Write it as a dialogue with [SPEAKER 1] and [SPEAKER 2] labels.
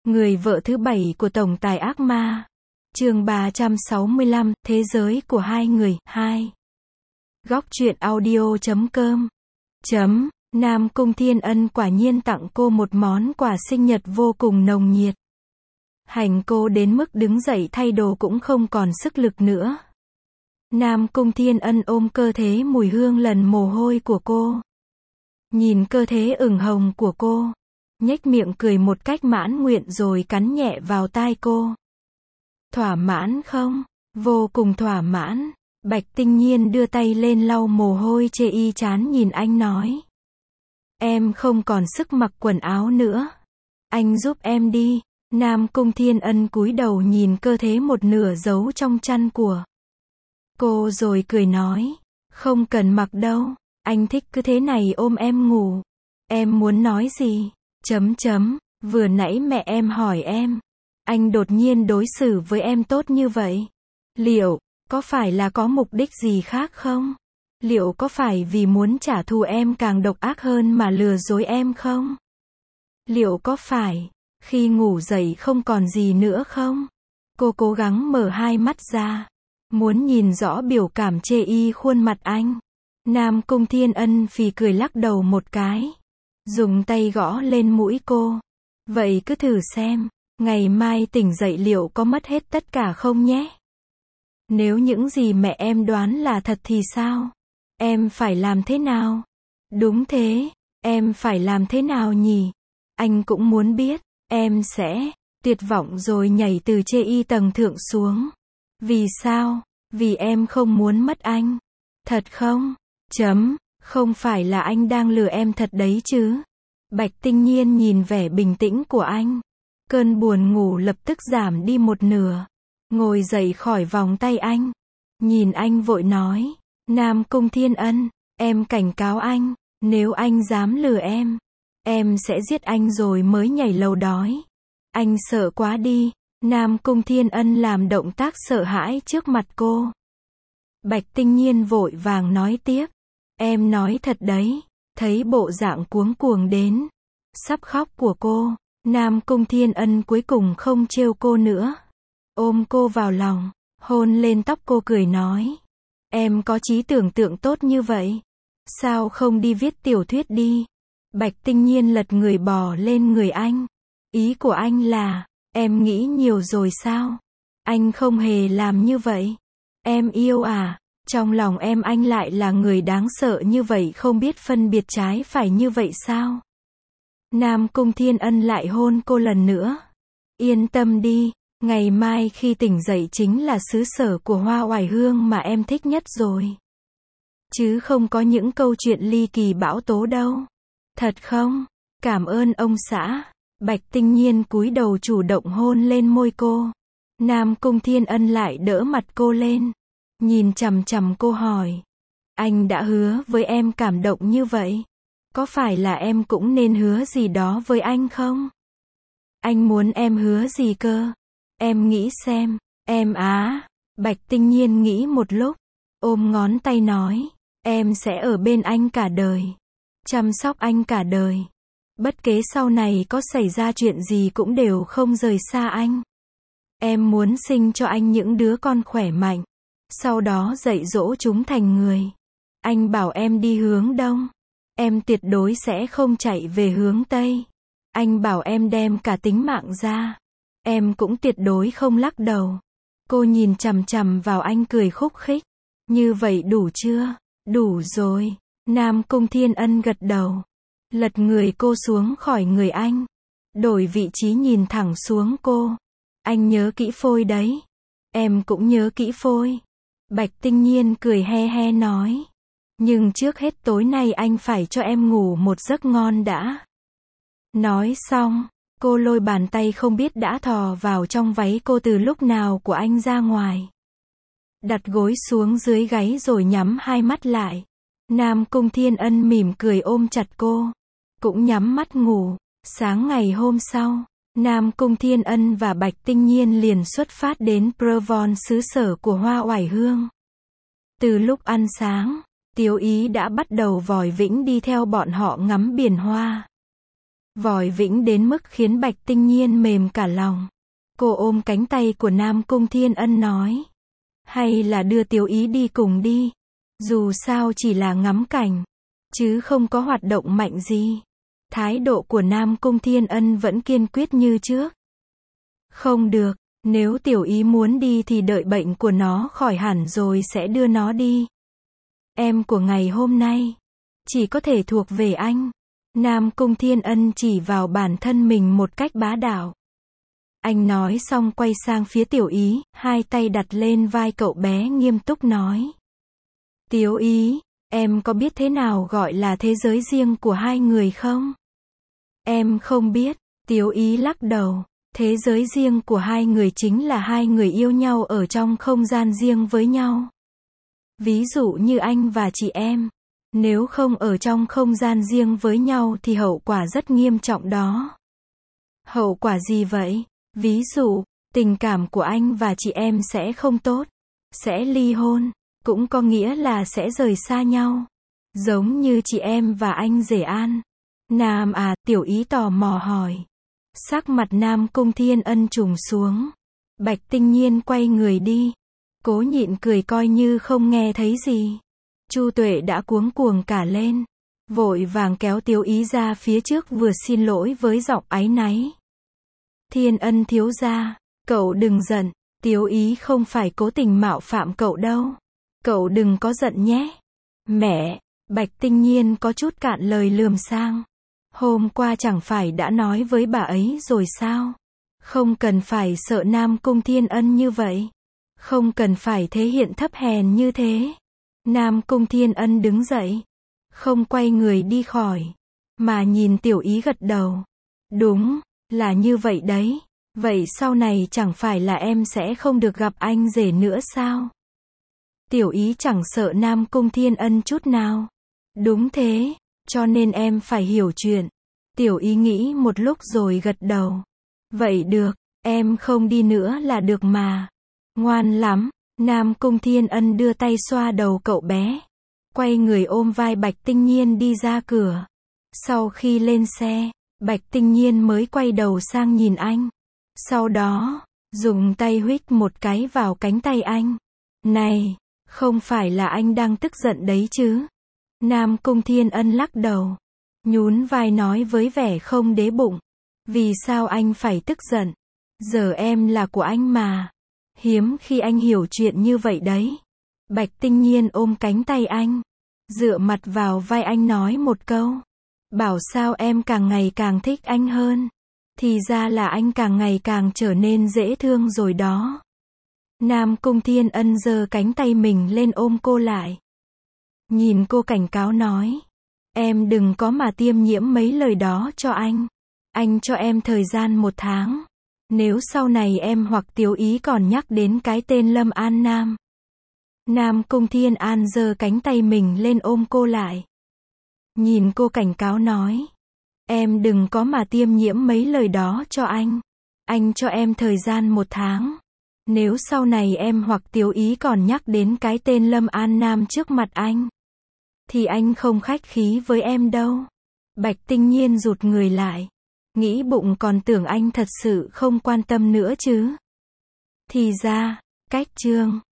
[SPEAKER 1] Người vợ thứ 7 của tổng tài ác ma. Chương 365, Thế giới của hai người, 2. Góc truyện audio.com. Nam Cung Thiên Ân quả nhiên tặng cô một món quà sinh nhật vô cùng nồng nhiệt. Hành cô đến mức đứng dậy thay đồ cũng không còn sức lực nữa. Nam Cung Thiên Ân ôm cơ thể mùi hương lần mồ hôi của cô. Nhìn cơ thể ửng hồng của cô. Nhếch miệng cười một cách mãn nguyện rồi cắn nhẹ vào tai cô. Thỏa mãn không? Vô cùng thỏa mãn. Bạch Tinh Nhiên đưa tay lên lau mồ hôi chê y chán nhìn anh nói. Em không còn sức mặc quần áo nữa. Anh giúp em đi. Nam Cung Thiên Ân cúi đầu nhìn cơ thể một nửa giấu trong chăn của cô rồi cười nói. Không cần mặc đâu. Anh thích cứ thế này ôm em ngủ. Em muốn nói gì? Vừa nãy mẹ em hỏi em. Anh đột nhiên đối xử với em tốt như vậy. Liệu, có phải là có mục đích gì khác không? Liệu có phải vì muốn trả thù em càng độc ác hơn mà lừa dối em không? Liệu có phải, khi ngủ dậy không còn gì nữa không? Cô cố gắng mở hai mắt ra. Muốn nhìn rõ biểu cảm chê y khuôn mặt anh. Nam Cung Thiên Ân phì cười lắc đầu một cái. Dùng tay gõ lên mũi cô. Vậy cứ thử xem, ngày mai tỉnh dậy liệu có mất hết tất cả không nhé? Nếu những gì mẹ em đoán là thật thì sao? Em phải làm thế nào? Đúng thế, em phải làm thế nào nhỉ? Anh cũng muốn biết, em sẽ tuyệt vọng rồi nhảy từ chê y tầng thượng xuống. Vì sao? Vì em không muốn mất anh. Thật không? Không phải là anh đang lừa em thật đấy chứ? Bạch Tinh Nhiên nhìn vẻ bình tĩnh của anh. Cơn buồn ngủ lập tức giảm đi một nửa. Ngồi dậy khỏi vòng tay anh. Nhìn anh vội nói. Nam Cung Thiên Ân, em cảnh cáo anh. Nếu anh dám lừa em sẽ giết anh rồi mới nhảy lầu đói. Anh sợ quá đi. Nam Cung Thiên Ân làm động tác sợ hãi trước mặt cô. Bạch Tinh Nhiên vội vàng nói tiếp. Em nói thật đấy. Thấy bộ dạng cuống cuồng đến sắp khóc của cô, Nam Cung Thiên Ân cuối cùng không trêu cô nữa. Ôm cô vào lòng, hôn lên tóc cô cười nói. Em có trí tưởng tượng tốt như vậy. Sao không đi viết tiểu thuyết đi? Bạch Tinh Nhiên lật người bò lên người anh. Ý của anh là, em nghĩ nhiều rồi sao? Anh không hề làm như vậy. Em yêu à? Trong lòng em anh lại là người đáng sợ như vậy không biết phân biệt trái phải như vậy sao? Nam Cung Thiên Ân lại hôn cô lần nữa. Yên tâm đi, ngày mai khi tỉnh dậy chính là xứ sở của hoa oải hương mà em thích nhất rồi. Chứ không có những câu chuyện ly kỳ bão tố đâu. Thật không? Cảm ơn ông xã. Bạch Tinh Nhiên cúi đầu chủ động hôn lên môi cô. Nam Cung Thiên Ân lại đỡ mặt cô lên. Nhìn chằm chằm cô hỏi. Anh đã hứa với em cảm động như vậy. Có phải là em cũng nên hứa gì đó với anh không? Anh muốn em hứa gì cơ? Em nghĩ xem. Em á. Bạch Tinh Nhiên nghĩ một lúc. Ôm ngón tay nói. Em sẽ ở bên anh cả đời. Chăm sóc anh cả đời. Bất kể sau này có xảy ra chuyện gì cũng đều không rời xa anh. Em muốn sinh cho anh những đứa con khỏe mạnh. Sau đó dạy dỗ chúng thành người. Anh bảo em đi hướng đông. Em tuyệt đối sẽ không chạy về hướng tây. Anh bảo em đem cả tính mạng ra. Em cũng tuyệt đối không lắc đầu. Cô nhìn chằm chằm vào anh cười khúc khích. Như vậy đủ chưa? Đủ rồi. Nam Cung Thiên Ân gật đầu. Lật người cô xuống khỏi người anh. Đổi vị trí nhìn thẳng xuống cô. Anh nhớ kỹ phôi đấy. Em cũng nhớ kỹ phôi. Bạch Tinh Nhiên cười he he nói. Nhưng trước hết tối nay anh phải cho em ngủ một giấc ngon đã. Nói xong, cô lôi bàn tay không biết đã thò vào trong váy cô từ lúc nào của anh ra ngoài. Đặt gối xuống dưới gáy rồi nhắm hai mắt lại. Nam Cung Thiên Ân mỉm cười ôm chặt cô. Cũng nhắm mắt ngủ. Sáng ngày hôm sau, Nam Cung Thiên Ân và Bạch Tinh Nhiên liền xuất phát đến Provence xứ sở của hoa oải hương. Từ lúc ăn sáng, Tiếu Ý đã bắt đầu vòi vĩnh đi theo bọn họ ngắm biển hoa. vòi vĩnh đến mức khiến Bạch Tinh Nhiên mềm cả lòng. Cô ôm cánh tay của Nam Cung Thiên Ân nói. Hay là đưa Tiểu Ý đi cùng đi. Dù sao chỉ là ngắm cảnh, chứ không có hoạt động mạnh gì. Thái độ của Nam Cung Thiên Ân vẫn kiên quyết như trước. Không được, nếu Tiểu Ý muốn đi thì đợi bệnh của nó khỏi hẳn rồi sẽ đưa nó đi. Em của ngày hôm nay chỉ có thể thuộc về anh. Nam Cung Thiên Ân chỉ vào bản thân mình một cách bá đạo. Anh nói xong quay sang phía Tiểu Ý, hai tay đặt lên vai cậu bé nghiêm túc nói. Tiểu Ý, em có biết thế nào gọi là thế giới riêng của hai người không? Em không biết. Tiểu Ý lắc đầu. Thế giới riêng của hai người chính là hai người yêu nhau ở trong không gian riêng với nhau. Ví dụ như anh và chị em. Nếu không ở trong không gian riêng với nhau thì hậu quả rất nghiêm trọng đó. Hậu quả gì vậy? Ví dụ, tình cảm của anh và chị em sẽ không tốt. Sẽ ly hôn. Cũng có nghĩa là sẽ rời xa nhau. Giống như chị em và anh rể An. Nam à, Tiểu Ý tò mò hỏi. Sắc mặt Nam Cung Thiên Ân trùng xuống. Bạch Tinh Nhiên quay người đi. Cố nhịn cười coi như không nghe thấy gì. Chu Tuệ đã cuống cuồng cả lên. Vội vàng kéo Tiểu Ý ra phía trước vừa xin lỗi với giọng áy náy. Thiên Ân thiếu gia, cậu đừng giận. Tiểu Ý không phải cố tình mạo phạm cậu đâu. Cậu đừng có giận nhé. Mẹ, Bạch Tinh Nhiên có chút cạn lời lườm sang. Hôm qua chẳng phải đã nói với bà ấy rồi sao? Không cần phải sợ Nam Cung Thiên Ân như vậy. Không cần phải thể hiện thấp hèn như thế. Nam Cung Thiên Ân đứng dậy. Không quay người đi khỏi. Mà nhìn Tiểu Ý gật đầu. Đúng, là như vậy đấy. Vậy sau này chẳng phải là em sẽ không được gặp anh rể nữa sao? Tiểu Ý chẳng sợ Nam Cung Thiên Ân chút nào. Đúng thế, cho nên em phải hiểu chuyện. Tiểu Ý nghĩ một lúc rồi gật đầu. Vậy được, em không đi nữa là được mà. Ngoan lắm. Nam Cung Thiên Ân đưa tay xoa đầu cậu bé. Quay người ôm vai Bạch Tinh Nhiên đi ra cửa. Sau khi lên xe, Bạch Tinh Nhiên mới quay đầu sang nhìn anh. Sau đó, dùng tay huých một cái vào cánh tay anh. Này, không phải là anh đang tức giận đấy chứ? Nam Cung Thiên Ân lắc đầu. Nhún vai nói với vẻ không đế bụng. Vì sao anh phải tức giận? Giờ em là của anh mà. Hiếm khi anh hiểu chuyện như vậy đấy. Bạch Tinh Nhiên ôm cánh tay anh. Dựa mặt vào vai anh nói một câu. Bảo sao em càng ngày càng thích anh hơn. Thì ra là anh càng ngày càng trở nên dễ thương rồi đó. Nam Cung Thiên Ân giơ cánh tay mình lên ôm cô lại. Nhìn cô cảnh cáo nói. Em đừng có mà tiêm nhiễm mấy lời đó cho anh. Anh cho em thời gian 1 tháng. Nếu sau này em hoặc Tiểu Ý còn nhắc đến cái tên Lâm An Nam. Nam Cung Thiên An giơ cánh tay mình lên ôm cô lại. Nhìn cô cảnh cáo nói. Em đừng có mà tiêm nhiễm mấy lời đó cho anh. Anh cho em thời gian 1 tháng. Nếu sau này em hoặc Tiểu Ý còn nhắc đến cái tên Lâm An Nam trước mặt anh. Thì anh không khách khí với em đâu. Bạch Tinh Nhiên rụt người lại. Nghĩ bụng còn tưởng anh thật sự không quan tâm nữa chứ. Thì ra, cách chương